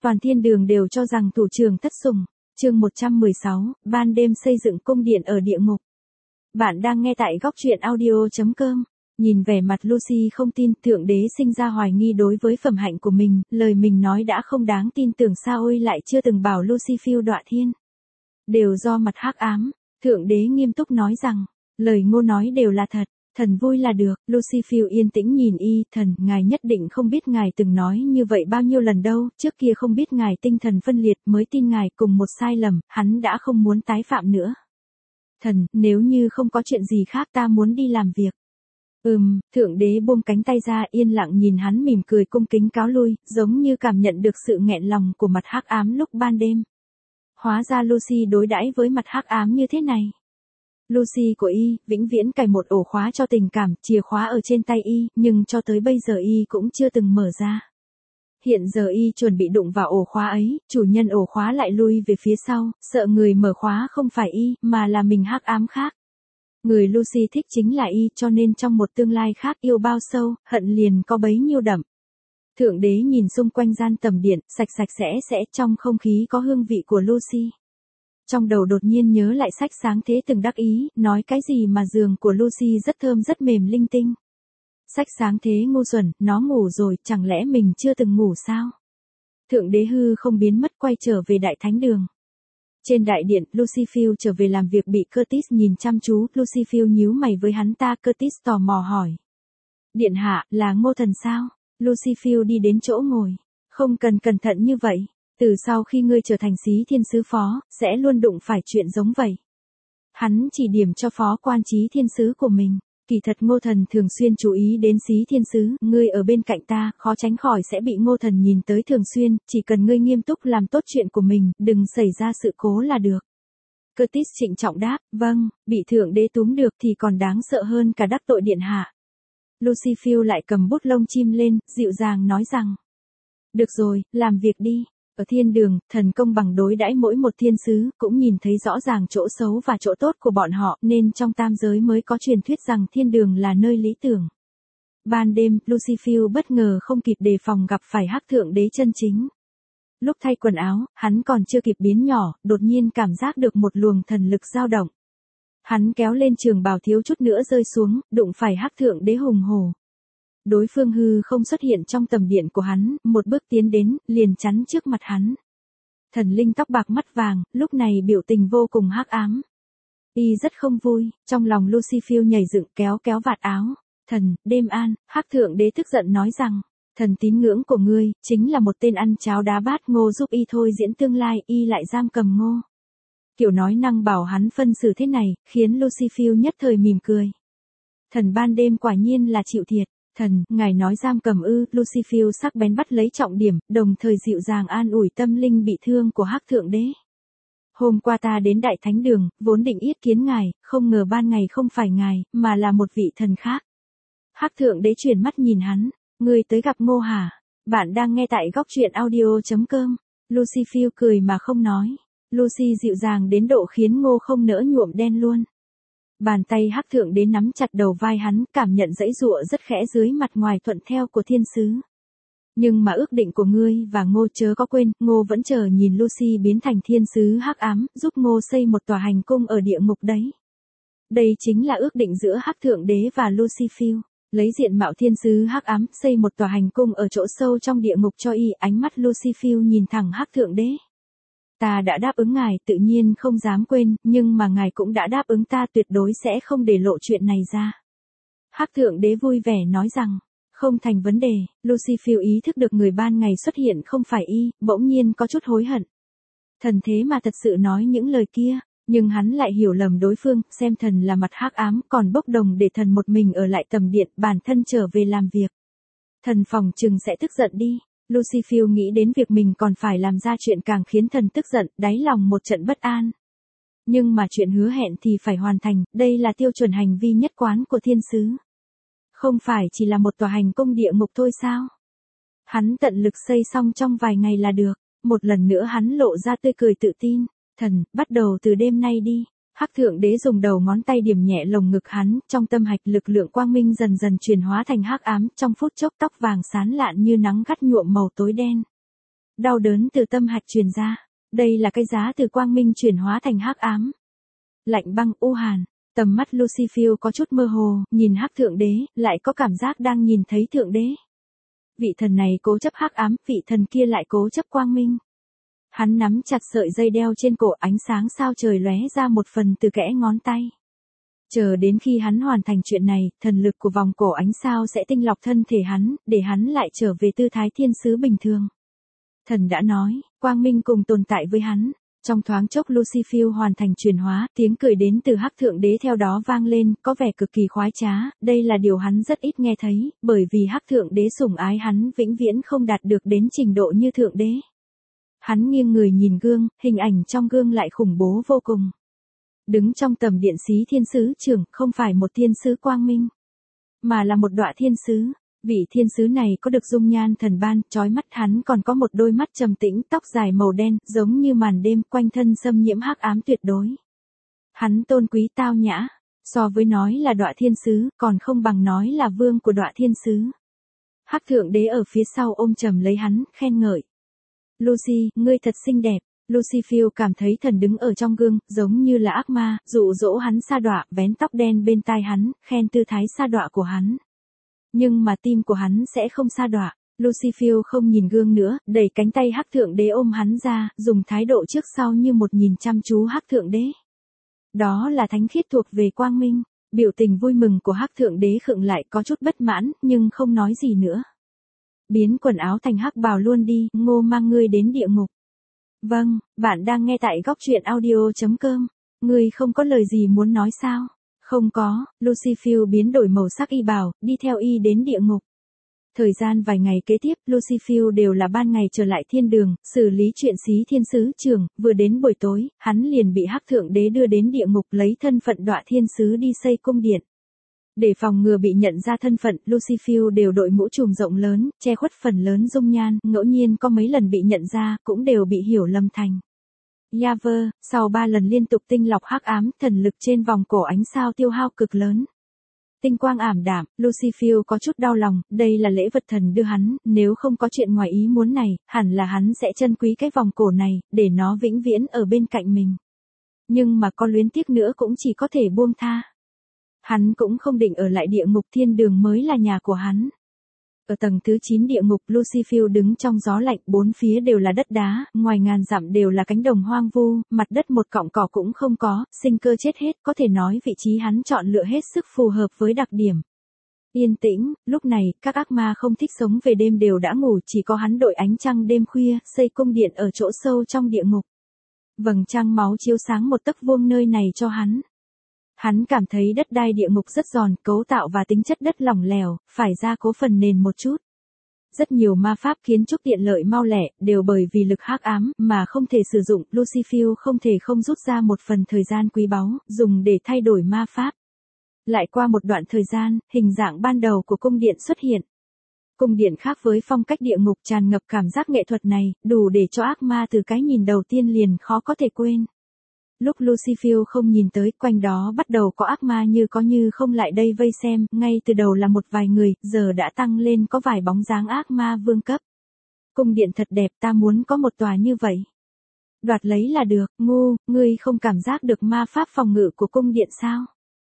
Toàn thiên đường đều cho rằng thủ trưởng thất sủng. Chương 116, ban đêm xây dựng cung điện ở địa ngục. Bạn đang nghe tại góc truyện audio.com. Nhìn vẻ mặt Lucy không tin, thượng đế sinh ra hoài nghi đối với phẩm hạnh của mình, lời mình nói đã không đáng tin tưởng sao ôi lại chưa từng bảo Lucy phiêu đọa thiên. Đều do mặt hắc ám, thượng đế nghiêm túc nói rằng, lời ngô nói đều là thật. Thần vui là được. Lucy phiêu yên tĩnh nhìn y, thần, ngài nhất định không biết ngài từng nói như vậy bao nhiêu lần đâu, trước kia không biết ngài tinh thần phân liệt mới tin ngài cùng một sai lầm, hắn đã không muốn tái phạm nữa. Thần, nếu như không có chuyện gì khác ta muốn đi làm việc. Thượng đế buông cánh tay ra yên lặng nhìn hắn mỉm cười cung kính cáo lui, giống như cảm nhận được sự nghẹn lòng của mặt hắc ám lúc ban đêm. Hóa ra Lucy đối đãi với mặt hắc ám như thế này. Lucy của y, vĩnh viễn cài một ổ khóa cho tình cảm, chìa khóa ở trên tay y, nhưng cho tới bây giờ y cũng chưa từng mở ra. Hiện giờ y chuẩn bị đụng vào ổ khóa ấy, chủ nhân ổ khóa lại lui về phía sau, sợ người mở khóa không phải y, mà là mình hắc ám khác. Người Lucy thích chính là y, cho nên trong một tương lai khác yêu bao sâu, hận liền có bấy nhiêu đậm. Thượng đế nhìn xung quanh gian tầm điện, sạch sạch sẽ trong không khí có hương vị của Lucy. Trong đầu đột nhiên nhớ lại sách sáng thế từng đắc ý, nói cái gì mà giường của Lucy rất thơm rất mềm linh tinh. Sách sáng thế ngu xuẩn, nó ngủ rồi, chẳng lẽ mình chưa từng ngủ sao? Thượng đế hư không biến mất quay trở về đại thánh đường. Trên đại điện, Lucy phiêu trở về làm việc bị Curtis nhìn chăm chú, Lucy phiêu nhíu mày với hắn ta, Curtis tò mò hỏi. Điện hạ, là Ngô thần sao? Lucy phiêu đi đến chỗ ngồi. Không cần cẩn thận như vậy. Từ sau khi ngươi trở thành Xí Thiên Sứ Phó, sẽ luôn đụng phải chuyện giống vậy. Hắn chỉ điểm cho phó quan Chí Thiên Sứ của mình. Kỳ thật Ngô thần thường xuyên chú ý đến Xí Thiên Sứ, ngươi ở bên cạnh ta, khó tránh khỏi sẽ bị Ngô thần nhìn tới thường xuyên, chỉ cần ngươi nghiêm túc làm tốt chuyện của mình, đừng xảy ra sự cố là được. Curtis trịnh trọng đáp, vâng, bị thượng đế túm được thì còn đáng sợ hơn cả đắc tội điện hạ. Lucy phiêu lại cầm bút lông chim lên, dịu dàng nói rằng. Được rồi, làm việc đi. Ở thiên đường, thần công bằng đối đãi mỗi một thiên sứ, cũng nhìn thấy rõ ràng chỗ xấu và chỗ tốt của bọn họ, nên trong tam giới mới có truyền thuyết rằng thiên đường là nơi lý tưởng. Ban đêm, Lucy phiêu bất ngờ không kịp đề phòng gặp phải hắc thượng đế chân chính. Lúc thay quần áo, hắn còn chưa kịp biến nhỏ, đột nhiên cảm giác được một luồng thần lực dao động. Hắn kéo lên trường bào thiếu chút nữa rơi xuống, đụng phải hắc thượng đế hùng hổ. Đối phương hư không xuất hiện trong tầm điện của hắn, một bước tiến đến, liền chắn trước mặt hắn. Thần linh tóc bạc mắt vàng, lúc này biểu tình vô cùng hắc ám. Y rất không vui, trong lòng Lucy phiêu nhảy dựng kéo vạt áo. Thần, đêm an, hắc thượng đế tức giận nói rằng, thần tín ngưỡng của ngươi, chính là một tên ăn cháo đá bát Ngô giúp y thôi diễn tương lai, y lại giam cầm Ngô. Kiểu nói năng bảo hắn phân xử thế này, khiến Lucy phiêu nhất thời mỉm cười. Thần ban đêm quả nhiên là chịu thiệt. Thần, ngài nói giam cầm ư? Lucy phiêu sắc bén bắt lấy trọng điểm, đồng thời dịu dàng an ủi tâm linh bị thương của hắc thượng đế. Hôm qua ta đến đại thánh đường, vốn định yết kiến ngài, không ngờ ban ngày không phải ngài, mà là một vị thần khác. Hắc thượng đế chuyển mắt nhìn hắn, ngươi tới gặp Ngô hả? Bạn đang nghe tại góc truyện audio.com. Lucy phiêu cười mà không nói. Lucy dịu dàng đến độ khiến Ngô không nỡ nhuộm đen luôn. Bàn tay hắc thượng đế nắm chặt đầu vai hắn, cảm nhận dãy giụa rất khẽ dưới mặt ngoài thuận theo của thiên sứ. Nhưng mà ước định của ngươi và Ngô chớ có quên, Ngô vẫn chờ nhìn Lucy biến thành thiên sứ hắc ám, giúp Ngô xây một tòa hành cung ở địa ngục đấy. Đây chính là ước định giữa hắc thượng đế và Lucy phiêu. Lấy diện mạo thiên sứ hắc ám, xây một tòa hành cung ở chỗ sâu trong địa ngục cho y, ánh mắt Lucy phiêu nhìn thẳng hắc thượng đế. Ta đã đáp ứng ngài, tự nhiên không dám quên, nhưng mà ngài cũng đã đáp ứng ta tuyệt đối sẽ không để lộ chuyện này ra. Hắc thượng đế vui vẻ nói rằng, không thành vấn đề. Lucy phiêu ý thức được người ban ngày xuất hiện không phải y, bỗng nhiên có chút hối hận. Thần thế mà thật sự nói những lời kia, nhưng hắn lại hiểu lầm đối phương, xem thần là mặt hắc ám, còn bốc đồng để thần một mình ở lại tầm điện, bản thân trở về làm việc. Thần phòng chừng sẽ tức giận đi. Lucy phiêu nghĩ đến việc mình còn phải làm ra chuyện càng khiến thần tức giận, đáy lòng một trận bất an. Nhưng mà chuyện hứa hẹn thì phải hoàn thành, đây là tiêu chuẩn hành vi nhất quán của thiên sứ. Không phải chỉ là một tòa hành cung địa ngục thôi sao? Hắn tận lực xây xong trong vài ngày là được. Một lần nữa hắn lộ ra tươi cười tự tin. Thần, bắt đầu từ đêm nay đi. Hắc thượng đế dùng đầu ngón tay điểm nhẹ lồng ngực hắn, trong tâm hạch lực lượng quang minh dần dần chuyển hóa thành hắc ám, trong phút chốc tóc vàng sáng lạn như nắng gắt nhuộm màu tối đen. đau đớn từ tâm hạch truyền ra. Đây là cái giá từ quang minh chuyển hóa thành hắc ám. Lạnh băng u hàn, tầm mắt Lucifer có chút mơ hồ, nhìn hắc thượng đế, lại có cảm giác đang nhìn thấy thượng đế. Vị thần này cố chấp hắc ám, vị thần kia lại cố chấp quang minh. Hắn nắm chặt sợi dây đeo trên cổ, ánh sáng sao trời lóe ra một phần từ kẽ ngón tay. Chờ đến khi hắn hoàn thành chuyện này, thần lực của vòng cổ ánh sao sẽ tinh lọc thân thể hắn, để hắn lại trở về tư thái thiên sứ bình thường. Thần đã nói, quang minh cùng tồn tại với hắn. Trong thoáng chốc Lucifer hoàn thành chuyển hóa, tiếng cười đến từ hắc thượng đế theo đó vang lên, có vẻ cực kỳ khoái trá, đây là điều hắn rất ít nghe thấy, bởi vì hắc thượng đế sủng ái hắn vĩnh viễn không đạt được đến trình độ như thượng đế. Hắn nghiêng người nhìn gương, hình ảnh trong gương lại khủng bố vô cùng. Đứng trong tầm điện xí thiên sứ trưởng, không phải một thiên sứ quang minh, mà là một đọa thiên sứ. Vị thiên sứ này có được dung nhan thần ban, chói mắt, hắn còn có một đôi mắt trầm tĩnh, tóc dài màu đen, giống như màn đêm, quanh thân xâm nhiễm hắc ám tuyệt đối. Hắn tôn quý tao nhã, so với nói là đọa thiên sứ, còn không bằng nói là vương của đọa thiên sứ. Hắc thượng đế ở phía sau ôm chầm lấy hắn, khen ngợi. Lucy, ngươi thật xinh đẹp. Lucifer cảm thấy thần đứng ở trong gương, giống như là ác ma, dụ dỗ hắn sa đọa, vén tóc đen bên tai hắn, khen tư thái sa đọa của hắn. Nhưng mà tim của hắn sẽ không sa đọa. Lucifer không nhìn gương nữa, đẩy cánh tay hắc thượng đế ôm hắn ra, dùng thái độ trước sau như một nhìn chăm chú hắc thượng đế. Đó là thánh khiết thuộc về quang minh. Biểu tình vui mừng của hắc thượng đế khựng lại, có chút bất mãn, nhưng không nói gì nữa. Biến quần áo thành hắc bào luôn đi, Ngô mang ngươi đến địa ngục. Vâng, bạn đang nghe tại góc truyện audio.com. Ngươi không có lời gì muốn nói sao? Không có, Lucifer biến đổi màu sắc y bào, đi theo y đến địa ngục. Thời gian vài ngày kế tiếp, Lucifer đều là ban ngày trở lại thiên đường, xử lý chuyện xí thiên sứ trưởng, vừa đến buổi tối, hắn liền bị hắc thượng đế đưa đến địa ngục lấy thân phận đọa thiên sứ đi xây cung điện. Để phòng ngừa bị nhận ra thân phận, Lucifer đều đội mũ trùm rộng lớn, che khuất phần lớn dung nhan, ngẫu nhiên có mấy lần bị nhận ra, cũng đều bị hiểu lầm thành Yahweh. Sau 3 lần liên tục tinh lọc hắc ám, thần lực trên vòng cổ ánh sao tiêu hao cực lớn. Tinh quang ảm đạm, Lucifer có chút đau lòng, đây là lễ vật thần đưa hắn, nếu không có chuyện ngoài ý muốn này, hẳn là hắn sẽ trân quý cái vòng cổ này, để nó vĩnh viễn ở bên cạnh mình. Nhưng mà có luyến tiếc nữa cũng chỉ có thể buông tha. Hắn cũng không định ở lại địa ngục, thiên đường mới là nhà của hắn. Ở tầng thứ 9 địa ngục, Lucifer đứng trong gió lạnh, bốn phía đều là đất đá, ngoài ngàn dặm đều là cánh đồng hoang vu, mặt đất một cọng cỏ cũng không có, sinh cơ chết hết, có thể nói vị trí hắn chọn lựa hết sức phù hợp với đặc điểm. Yên tĩnh, lúc này, các ác ma không thích sống về đêm đều đã ngủ, chỉ có hắn đội ánh trăng đêm khuya, xây cung điện ở chỗ sâu trong địa ngục. Vầng trăng máu chiếu sáng một tấc vuông nơi này cho hắn. Hắn cảm thấy đất đai địa ngục rất giòn, cấu tạo và tính chất đất lỏng lẻo, phải gia cố phần nền một chút. Rất nhiều ma pháp kiến trúc tiện lợi mau lẹ, đều bởi vì lực hắc ám mà không thể sử dụng, Lucifer không thể không rút ra một phần thời gian quý báu, dùng để thay đổi ma pháp. Lại qua một đoạn thời gian, hình dạng ban đầu của cung điện xuất hiện. Cung điện khác với phong cách địa ngục, tràn ngập cảm giác nghệ thuật này, đủ để cho ác ma từ cái nhìn đầu tiên liền khó có thể quên. Lúc Lucifer không nhìn tới, quanh đó bắt đầu có ác ma như có như không lại đây vây xem, ngay từ đầu là một vài người, giờ đã tăng lên có vài bóng dáng ác ma vương cấp. Cung điện thật đẹp, ta muốn có một tòa như vậy. Đoạt lấy là được, ngu, ngươi không cảm giác được ma pháp phòng ngự của cung điện sao?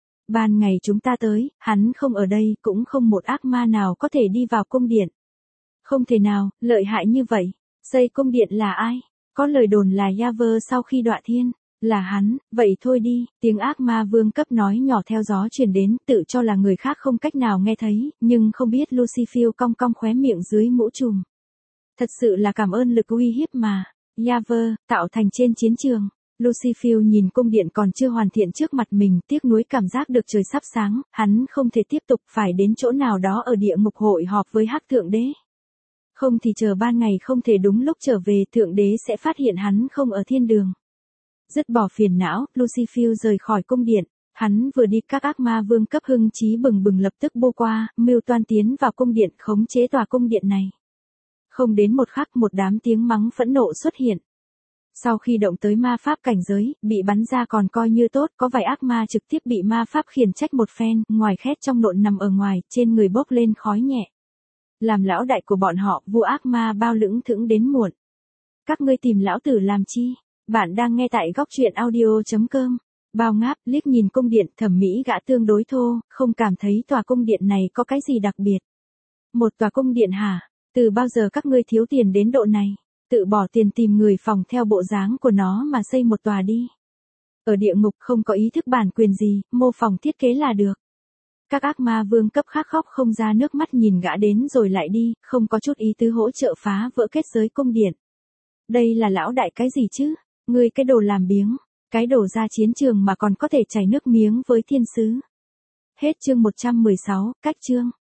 Ban ngày chúng ta tới, hắn không ở đây, cũng không một ác ma nào có thể đi vào cung điện. Không thể nào, lợi hại như vậy. Xây cung điện là ai? Có lời đồn là Yahweh sau khi đọa thiên. Là hắn, vậy thôi đi, tiếng ác ma vương cấp nói nhỏ theo gió truyền đến, tự cho là người khác không cách nào nghe thấy, nhưng không biết Lucifer cong cong khóe miệng dưới mũ trùm. Thật sự là cảm ơn lực uy hiếp mà, Yahweh, tạo thành trên chiến trường. Lucifer nhìn cung điện còn chưa hoàn thiện trước mặt mình, tiếc nuối cảm giác được trời sắp sáng, hắn không thể tiếp tục, phải đến chỗ nào đó ở địa ngục hội họp với hắc thượng đế. Không thì chờ ban ngày không thể đúng lúc trở về, thượng đế sẽ phát hiện hắn không ở thiên đường. Dứt bỏ phiền não, Lucifer rời khỏi cung điện, hắn vừa đi các ác ma vương cấp hưng trí bừng bừng lập tức bô qua, mưu toan tiến vào cung điện khống chế tòa cung điện này. Không đến một khắc một đám tiếng mắng phẫn nộ xuất hiện. Sau khi động tới ma pháp cảnh giới, bị bắn ra còn coi như tốt, có vài ác ma trực tiếp bị ma pháp khiển trách một phen, ngoài khét trong nộn nằm ở ngoài, trên người bốc lên khói nhẹ. Làm lão đại của bọn họ, vua ác ma bao lững thững đến muộn. Các ngươi tìm lão tử làm chi? Bạn đang nghe tại góc truyện audio.com. Bao ngáp, liếc nhìn cung điện, thẩm mỹ gã tương đối thô, không cảm thấy tòa cung điện này có cái gì đặc biệt. Một tòa cung điện hả? Từ bao giờ các ngươi thiếu tiền đến độ này? Tự bỏ tiền tìm người phòng theo bộ dáng của nó mà xây một tòa đi. Ở địa ngục không có ý thức bản quyền gì, mô phỏng thiết kế là được. Các ác ma vương cấp khác khóc không ra nước mắt nhìn gã đến rồi lại đi, không có chút ý tứ hỗ trợ phá vỡ kết giới cung điện. Đây là lão đại cái gì chứ? Ngươi cái đồ làm biếng, cái đồ ra chiến trường mà còn có thể chảy nước miếng với thiên sứ. Hết chương 116, cách chương.